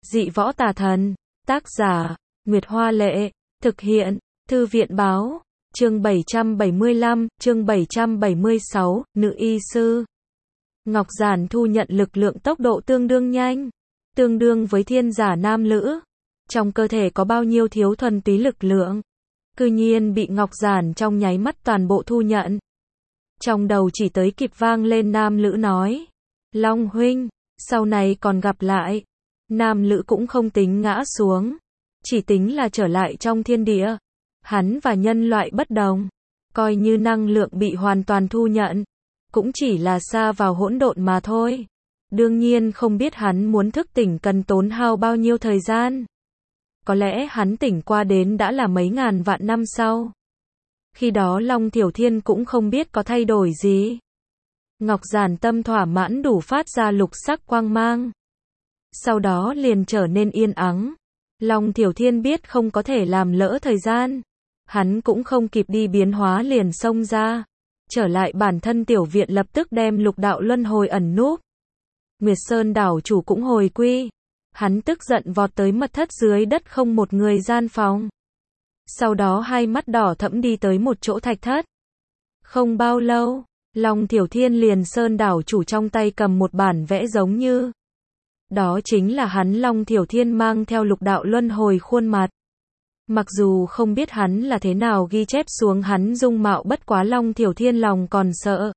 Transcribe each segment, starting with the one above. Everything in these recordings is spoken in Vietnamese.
Dị võ tà thần. Tác giả, Nguyệt Hoa Lệ. Thực hiện, Thư viện Báo. Chương 775, chương 776, nữ y sư. Ngọc Giản thu nhận lực lượng tốc độ tương đương nhanh, tương đương với thiên giả nam lữ. Trong cơ thể có bao nhiêu thiếu thuần túy lực lượng, cư nhiên bị Ngọc Giản trong nháy mắt toàn bộ thu nhận. Trong đầu chỉ tới kịp vang lên nam lữ nói: Long huynh, sau này còn gặp lại. Nam lữ cũng không tính ngã xuống, chỉ tính là trở lại trong thiên địa. Hắn và nhân loại bất đồng, coi như năng lượng bị hoàn toàn thu nhận, cũng chỉ là xa vào hỗn độn mà thôi. Đương nhiên không biết hắn muốn thức tỉnh cần tốn hao bao nhiêu thời gian. Có lẽ hắn tỉnh qua đến đã là mấy ngàn vạn năm sau. Khi đó Long Tiểu Thiên cũng không biết có thay đổi gì. Ngọc Giản tâm thỏa mãn đủ phát ra lục sắc quang mang. Sau đó liền trở nên yên ắng. Long Tiểu Thiên biết không có thể làm lỡ thời gian. Hắn cũng không kịp đi biến hóa liền xông ra. Trở lại bản thân tiểu viện lập tức đem lục đạo luân hồi ẩn núp. Nguyệt Sơn đảo chủ cũng hồi quy. Hắn tức giận vọt tới mật thất dưới đất không một người gian phòng. Sau đó hai mắt đỏ thẫm đi tới một chỗ thạch thất. Không bao lâu, Long Tiểu Thiên liền Sơn đảo chủ trong tay cầm một bản vẽ giống như. Đó chính là hắn Long Tiểu Thiên mang theo lục đạo luân hồi khuôn mặt. Mặc dù không biết hắn là thế nào ghi chép xuống hắn dung mạo, bất quá Long Tiểu Thiên lòng còn sợ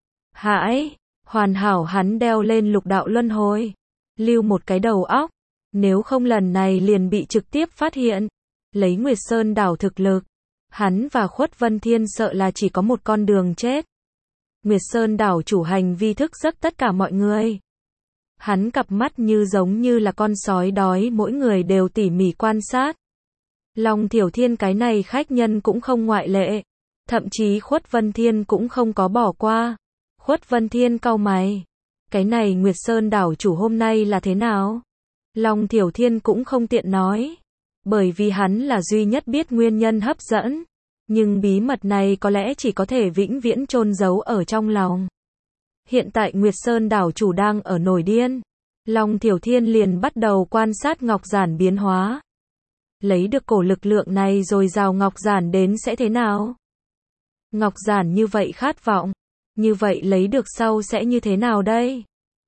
hãi, hoàn hảo hắn đeo lên lục đạo luân hồi, lưu một cái đầu óc, nếu không lần này liền bị trực tiếp phát hiện. Lấy Nguyệt Sơn đảo thực lực, hắn và Khuất Vân Thiên sợ là chỉ có một con đường chết. Nguyệt Sơn đảo chủ hành vi thức giấc tất cả mọi người. Hắn cặp mắt như giống như là con sói đói, mỗi người đều tỉ mỉ quan sát. Long Tiểu Thiên cái này khách nhân cũng không ngoại lệ. Thậm chí Khuất Vân Thiên cũng không có bỏ qua. Khuất Vân Thiên cau mày. Cái này Nguyệt Sơn đảo chủ hôm nay là thế nào? Long Tiểu Thiên cũng không tiện nói. Bởi vì hắn là duy nhất biết nguyên nhân hấp dẫn. Nhưng bí mật này có lẽ chỉ có thể vĩnh viễn chôn giấu ở trong lòng. Hiện tại Nguyệt Sơn đảo chủ đang ở nổi điên. Long Tiểu Thiên liền bắt đầu quan sát Ngọc Giản biến hóa. Lấy được cổ lực lượng này rồi rào Ngọc Giản đến sẽ thế nào? Ngọc Giản như vậy khát vọng. Như vậy lấy được sau sẽ như thế nào đây?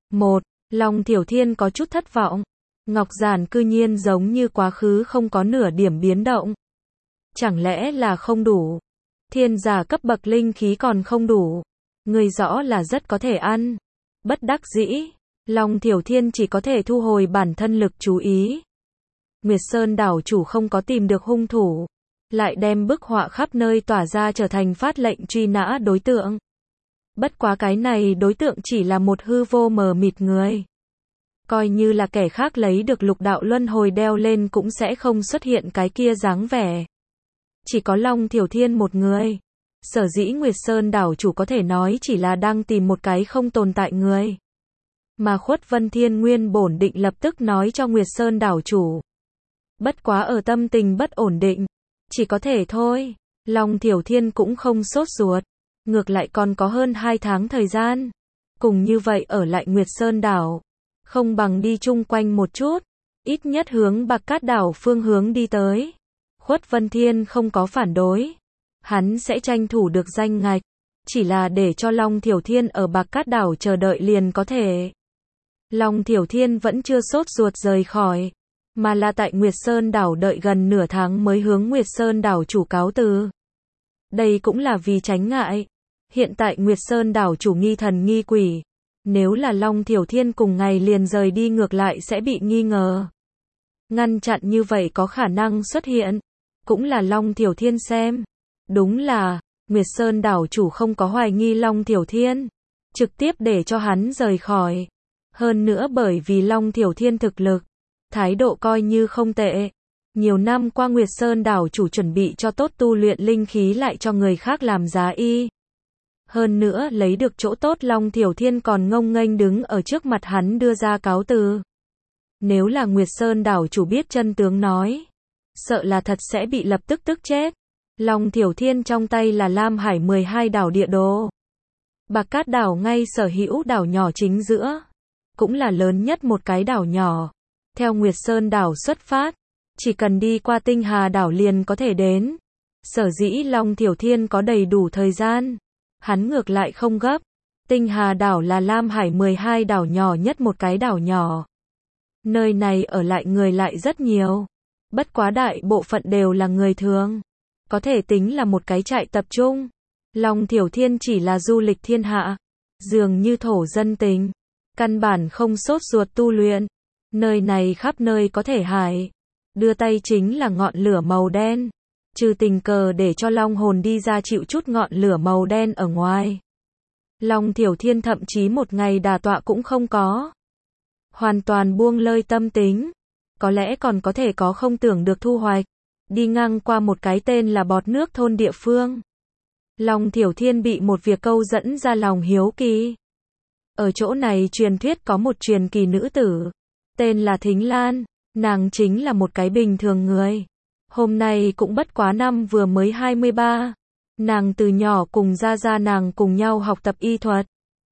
Long Tiểu Thiên có chút thất vọng. Ngọc Giản cư nhiên giống như quá khứ không có nửa điểm biến động. Chẳng lẽ là không đủ? Thiên giả cấp bậc linh khí còn không đủ. Người rõ là rất có thể ăn. Bất đắc dĩ, Long Tiểu Thiên chỉ có thể thu hồi bản thân lực chú ý. Nguyệt Sơn đảo chủ không có tìm được hung thủ, lại đem bức họa khắp nơi tỏa ra trở thành phát lệnh truy nã đối tượng. Bất quá cái này đối tượng chỉ là một hư vô mờ mịt người. Coi như là kẻ khác lấy được lục đạo luân hồi đeo lên cũng sẽ không xuất hiện cái kia dáng vẻ. Chỉ có Long Tiểu Thiên một người. Sở dĩ Nguyệt Sơn đảo chủ có thể nói chỉ là đang tìm một cái không tồn tại người. Mà Khuất Vân Thiên nguyên bổn định lập tức nói cho Nguyệt Sơn đảo chủ. Bất quá ở tâm tình bất ổn định. Chỉ có thể thôi. Long Tiểu Thiên cũng không sốt ruột. Ngược lại còn có hơn 2 tháng thời gian. Cùng như vậy ở lại Nguyệt Sơn đảo. Không bằng đi chung quanh một chút. Ít nhất hướng Bạc Cát đảo phương hướng đi tới. Khuất Vân Thiên không có phản đối. Hắn sẽ tranh thủ được danh ngạch. Chỉ là để cho Long Tiểu Thiên ở Bạc Cát đảo chờ đợi liền có thể. Long Tiểu Thiên vẫn chưa sốt ruột rời khỏi. Mà là tại Nguyệt Sơn đảo đợi gần nửa tháng mới hướng Nguyệt Sơn đảo chủ cáo từ. Đây cũng là vì tránh ngại. Hiện tại Nguyệt Sơn đảo chủ nghi thần nghi quỷ. Nếu là Long Tiểu Thiên cùng ngày liền rời đi ngược lại sẽ bị nghi ngờ. Ngăn chặn như vậy có khả năng xuất hiện. Cũng là Long Tiểu Thiên xem. Đúng là, Nguyệt Sơn đảo chủ không có hoài nghi Long Tiểu Thiên. Trực tiếp để cho hắn rời khỏi. Hơn nữa bởi vì Long Tiểu Thiên thực lực. Thái độ coi như không tệ. Nhiều năm qua Nguyệt Sơn đảo chủ chuẩn bị cho tốt tu luyện linh khí lại cho người khác làm giá y. Hơn nữa lấy được chỗ tốt Long Tiểu Thiên còn ngông nghênh đứng ở trước mặt hắn đưa ra cáo từ. Nếu là Nguyệt Sơn đảo chủ biết chân tướng nói. Sợ là thật sẽ bị lập tức tức chết. Long Tiểu Thiên trong tay là Lam Hải 12 đảo địa đồ. Bạc Cát đảo ngay sở hữu đảo nhỏ chính giữa. Cũng là lớn nhất một cái đảo nhỏ. theo Nguyệt Sơn đảo xuất phát, chỉ cần đi qua Tinh Hà đảo liền có thể đến. Sở dĩ Long Thiểu Thiên có đầy đủ thời gian, hắn ngược lại không gấp. Tinh Hà đảo là Lam Hải 12 đảo nhỏ nhất một cái đảo nhỏ. Nơi này ở lại người lại rất nhiều. Bất quá đại bộ phận đều là người thường. Có thể tính là một cái trại tập trung. Long Thiểu Thiên chỉ là du lịch thiên hạ. Dường như thổ dân tình. Căn bản không sốt ruột tu luyện. Nơi này khắp nơi có thể hại. Đưa tay chính là ngọn lửa màu đen. Trừ tình cờ để cho long hồn đi ra chịu chút ngọn lửa màu đen ở ngoài. Long Thiểu Thiên thậm chí một ngày đả tọa cũng không có. Hoàn toàn buông lơi tâm tính. Có lẽ còn có thể có không tưởng được thu hoạch. Đi ngang qua một cái tên là Bọt Nước thôn địa phương. Long Thiểu Thiên bị một việc câu dẫn ra lòng hiếu kỳ. Ở chỗ này truyền thuyết có một truyền kỳ nữ tử. Tên là Thính Lan. Nàng chính là một cái bình thường người. Hôm nay cũng bất quá năm vừa mới 23. Nàng từ nhỏ cùng gia nàng cùng nhau học tập y thuật.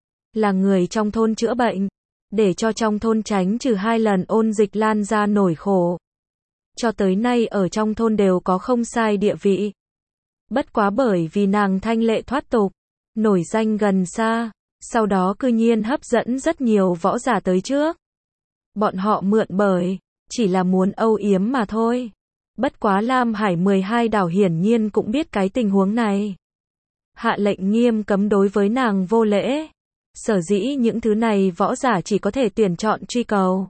Là người trong thôn chữa bệnh. Để cho trong thôn tránh trừ 2 lần ôn dịch lan ra nổi khổ. Cho tới nay ở trong thôn đều có không sai địa vị. Bất quá bởi vì nàng thanh lệ thoát tục, nổi danh gần xa, sau đó cư nhiên hấp dẫn rất nhiều võ giả tới trước. Bọn họ mượn bởi, chỉ là muốn âu yếm mà thôi. Bất quá Lam Hải 12 đảo hiển nhiên cũng biết cái tình huống này. Hạ lệnh nghiêm cấm đối với nàng vô lễ. Sở dĩ những thứ này võ giả chỉ có thể tuyển chọn truy cầu.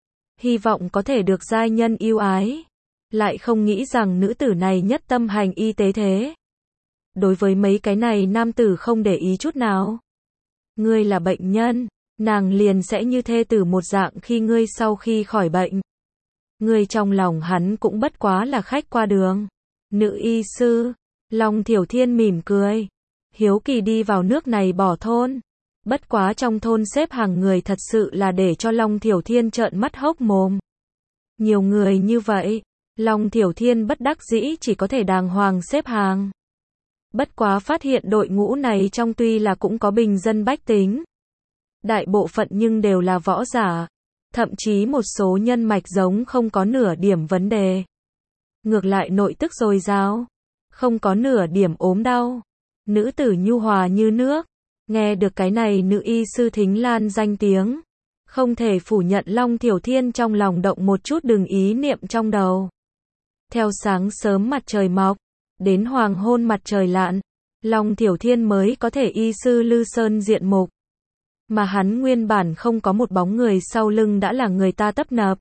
Hy vọng có thể được giai nhân yêu ái. Lại không nghĩ rằng nữ tử này nhất tâm hành y tế thế. Đối với mấy cái này nam tử không để ý chút nào. Ngươi là bệnh nhân, nàng liền sẽ như thê tử một dạng khi ngươi sau khi khỏi bệnh. Ngươi trong lòng hắn cũng bất quá là khách qua đường. Nữ y sư, Long Thiểu Thiên mỉm cười. Hiếu kỳ đi vào nước này bỏ thôn. Bất quá trong thôn xếp hàng người thật sự là để cho Long Thiểu Thiên trợn mắt hốc mồm. Nhiều người như vậy, Long Thiểu Thiên bất đắc dĩ chỉ có thể đàng hoàng xếp hàng. Bất quá phát hiện đội ngũ này trong tuy là cũng có bình dân bách tính. Đại bộ phận nhưng đều là võ giả. Thậm chí một số nhân mạch giống không có nửa điểm vấn đề. Ngược lại nội tức dồi dào. Không có nửa điểm ốm đau. Nữ tử nhu hòa như nước. Nghe được cái này nữ y sư Thính Lan danh tiếng. Không thể phủ nhận Long Thiểu Thiên trong lòng động một chút đừng ý niệm trong đầu. Theo sáng sớm mặt trời mọc, đến hoàng hôn mặt trời lặn, Long Thiểu Thiên mới có thể y sư Lư Sơn diện mục. Mà hắn nguyên bản không có một bóng người sau lưng đã là người ta tấp nập.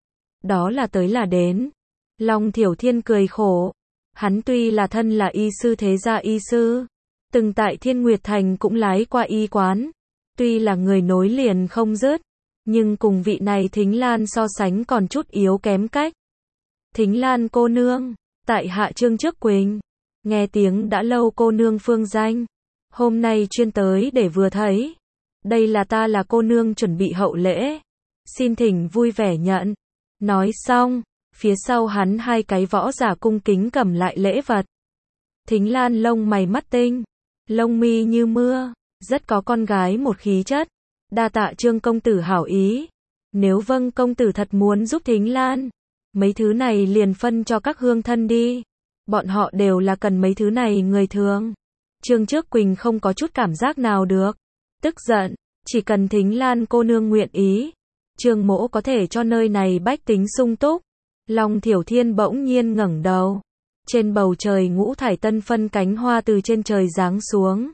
Đó là tới là đến. Long Thiểu Thiên cười khổ. Hắn tuy là thân là y sư thế gia y sư. Từng tại Thiên Nguyệt Thành cũng lái qua y quán. Tuy là người nối liền không dứt. Nhưng cùng vị này Thính Lan so sánh còn chút yếu kém cách. Thính Lan cô nương. Tại hạ Trương Trước Quỳnh. Nghe tiếng đã lâu cô nương phương danh. Hôm nay chuyên tới để vừa thấy. Đây là ta là cô nương chuẩn bị hậu lễ. Xin thỉnh vui vẻ nhận. Nói xong, phía sau hắn 2 cái võ giả cung kính cầm lại lễ vật. Thính Lan lông mày mắt tinh, lông mi như mưa, rất có con gái một khí chất. Đa tạ Trương công tử hảo ý. Nếu vâng công tử thật muốn giúp Thính Lan, mấy thứ này liền phân cho các hương thân đi. Bọn họ đều là cần mấy thứ này người thường. Trương Trước Quỳnh không có chút cảm giác nào được. Tức giận, chỉ cần Thính Lan cô nương nguyện ý, Trương mỗ có thể cho nơi này bách tính sung túc. Long Thiểu Thiên bỗng nhiên ngẩng đầu. Trên bầu trời ngũ thải tân phân cánh hoa từ trên trời giáng xuống.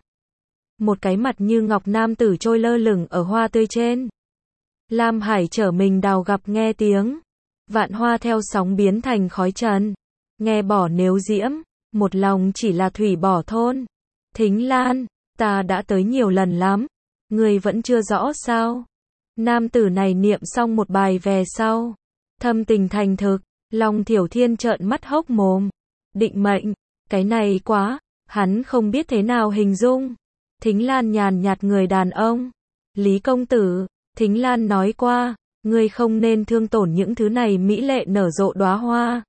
Một cái mặt như ngọc nam tử trôi lơ lửng ở hoa tươi trên. Lam Hải trở mình đào gặp nghe tiếng. Vạn hoa theo sóng biến thành khói trần. Nghe bỏ nếu diễm, một lòng chỉ là thủy bỏ thôn. Thính Lan, ta đã tới nhiều lần lắm. Người vẫn chưa rõ sao? Nam tử này niệm xong một bài về sau. Thâm tình thành thực, Long Thiểu Thiên trợn mắt hốc mồm. Định mệnh, cái này quá, hắn không biết thế nào hình dung. Thính Lan nhàn nhạt người đàn ông. Lý công tử, Thính Lan nói qua, ngươi không nên thương tổn những thứ này mỹ lệ nở rộ đóa hoa.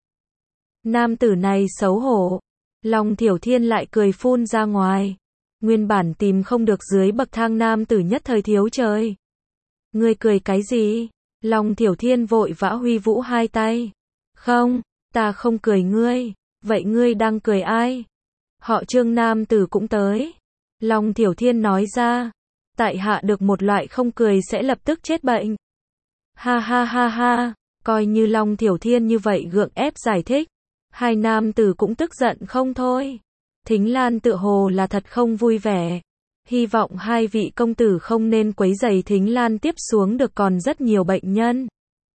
Nam tử này xấu hổ. Long Thiểu Thiên lại cười phun ra ngoài. Nguyên bản tìm không được dưới bậc thang nam tử nhất thời thiếu trời. Ngươi cười cái gì? Long Thiểu Thiên vội vã huy vũ hai tay. Không, ta không cười ngươi. Vậy ngươi đang cười ai? Họ Trương nam tử cũng tới. Long Thiểu Thiên nói ra. Tại hạ được một loại không cười sẽ lập tức chết bệnh. Ha ha ha ha, coi như Long Thiểu Thiên như vậy gượng ép giải thích. Hai nam tử cũng tức giận không thôi. Thính Lan tựa hồ là thật không vui vẻ. Hy vọng hai vị công tử không nên quấy rầy Thính Lan tiếp xuống được còn rất nhiều bệnh nhân.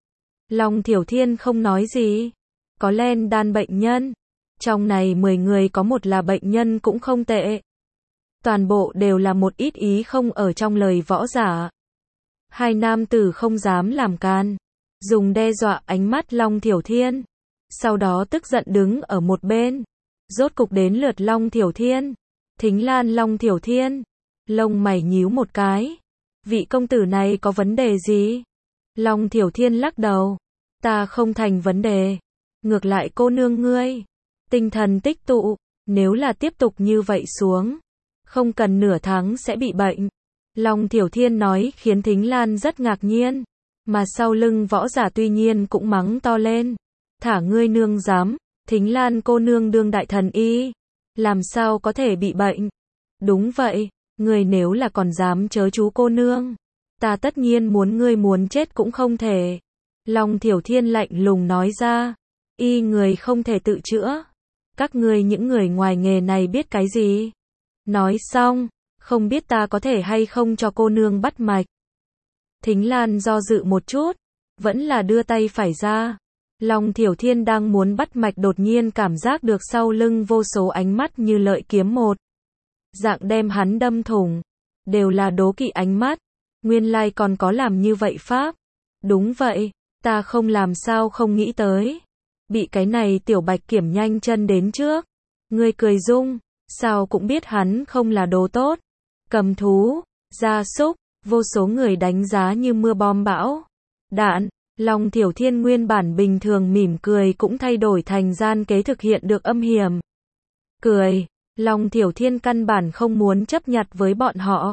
Long Thiểu Thiên không nói gì. Có len đan bệnh nhân. Trong này 10 người có một là bệnh nhân cũng không tệ. Toàn bộ đều là một ít ý không ở trong lời võ giả. Hai nam tử không dám làm can. Dùng đe dọa ánh mắt Long Thiểu Thiên. Sau đó tức giận đứng ở một bên. Rốt cục đến lượt Long Thiểu Thiên. Thính Lan Long Thiểu Thiên. Lông mày nhíu một cái. Vị công tử này có vấn đề gì? Long Thiểu Thiên lắc đầu. Ta không thành vấn đề. Ngược lại cô nương ngươi. Tinh thần tích tụ. Nếu là tiếp tục như vậy xuống. Không cần nửa tháng sẽ bị bệnh. Long Thiểu Thiên nói khiến Thính Lan rất ngạc nhiên. Mà sau lưng võ giả tuy nhiên cũng mắng to lên. Thả ngươi nương dám. Thính Lan cô nương đương đại thần y. Làm sao có thể bị bệnh? Đúng vậy. Ngươi nếu là còn dám chớ chú cô nương. Ta tất nhiên muốn ngươi muốn chết cũng không thể. Long Thiểu Thiên lạnh lùng nói ra. Y người không thể tự chữa. Các ngươi những người ngoài nghề này biết cái gì? Nói xong. Không biết ta có thể hay không cho cô nương bắt mạch. Thính Lan do dự một chút. Vẫn là đưa tay phải ra. Long Thiểu Thiên đang muốn bắt mạch đột nhiên cảm giác được sau lưng vô số ánh mắt như lợi kiếm một dạng đem hắn đâm thủng. Đều là đố kỵ ánh mắt. Nguyên lai còn có làm như vậy pháp. Đúng vậy. Ta không làm sao không nghĩ tới. Bị cái này tiểu bạch kiểm nhanh chân đến trước. Ngươi cười rung. Sao cũng biết hắn không là đồ tốt. Cầm thú, gia súc, vô số người đánh giá như mưa bom bão. Đạn, Long Thiểu Thiên nguyên bản bình thường mỉm cười cũng thay đổi thành gian kế thực hiện được âm hiểm. Cười, Long Thiểu Thiên căn bản không muốn chấp nhặt với bọn họ.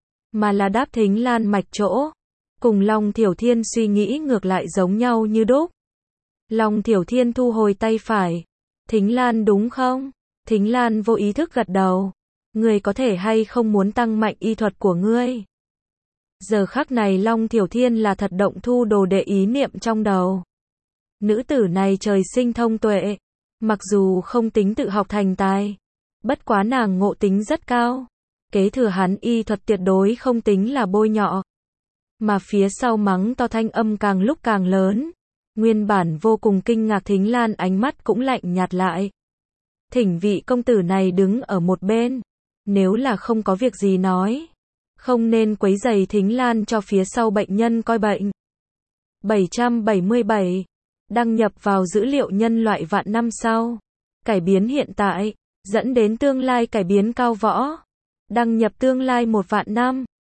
Mà là đáp Thính Lan mạch chỗ. Cùng Long Thiểu Thiên suy nghĩ ngược lại giống nhau như đúc. Long Thiểu Thiên thu hồi tay phải. Thính Lan đúng không? Thính Lan vô ý thức gật đầu. Ngươi có thể hay không muốn tăng mạnh y thuật của ngươi? Giờ khắc này Long Thiểu Thiên là thật động thu đồ đệ ý niệm trong đầu. Nữ tử này trời sinh thông tuệ. Mặc dù không tính tự học thành tài. Bất quá nàng ngộ tính rất cao. Kế thừa hắn y thuật tuyệt đối không tính là bôi nhọ. Mà phía sau mắng to thanh âm càng lúc càng lớn. Nguyên bản vô cùng kinh ngạc Thính Lan ánh mắt cũng lạnh nhạt lại. Thỉnh vị công tử này đứng ở một bên. Nếu là không có việc gì nói. Không nên quấy rầy Thính Lan cho phía sau bệnh nhân coi bệnh. 777. Đăng nhập vào dữ liệu nhân loại vạn năm sau. Cải biến hiện tại. Dẫn đến tương lai cải biến cao võ. Đăng nhập tương lai 1 vạn năm.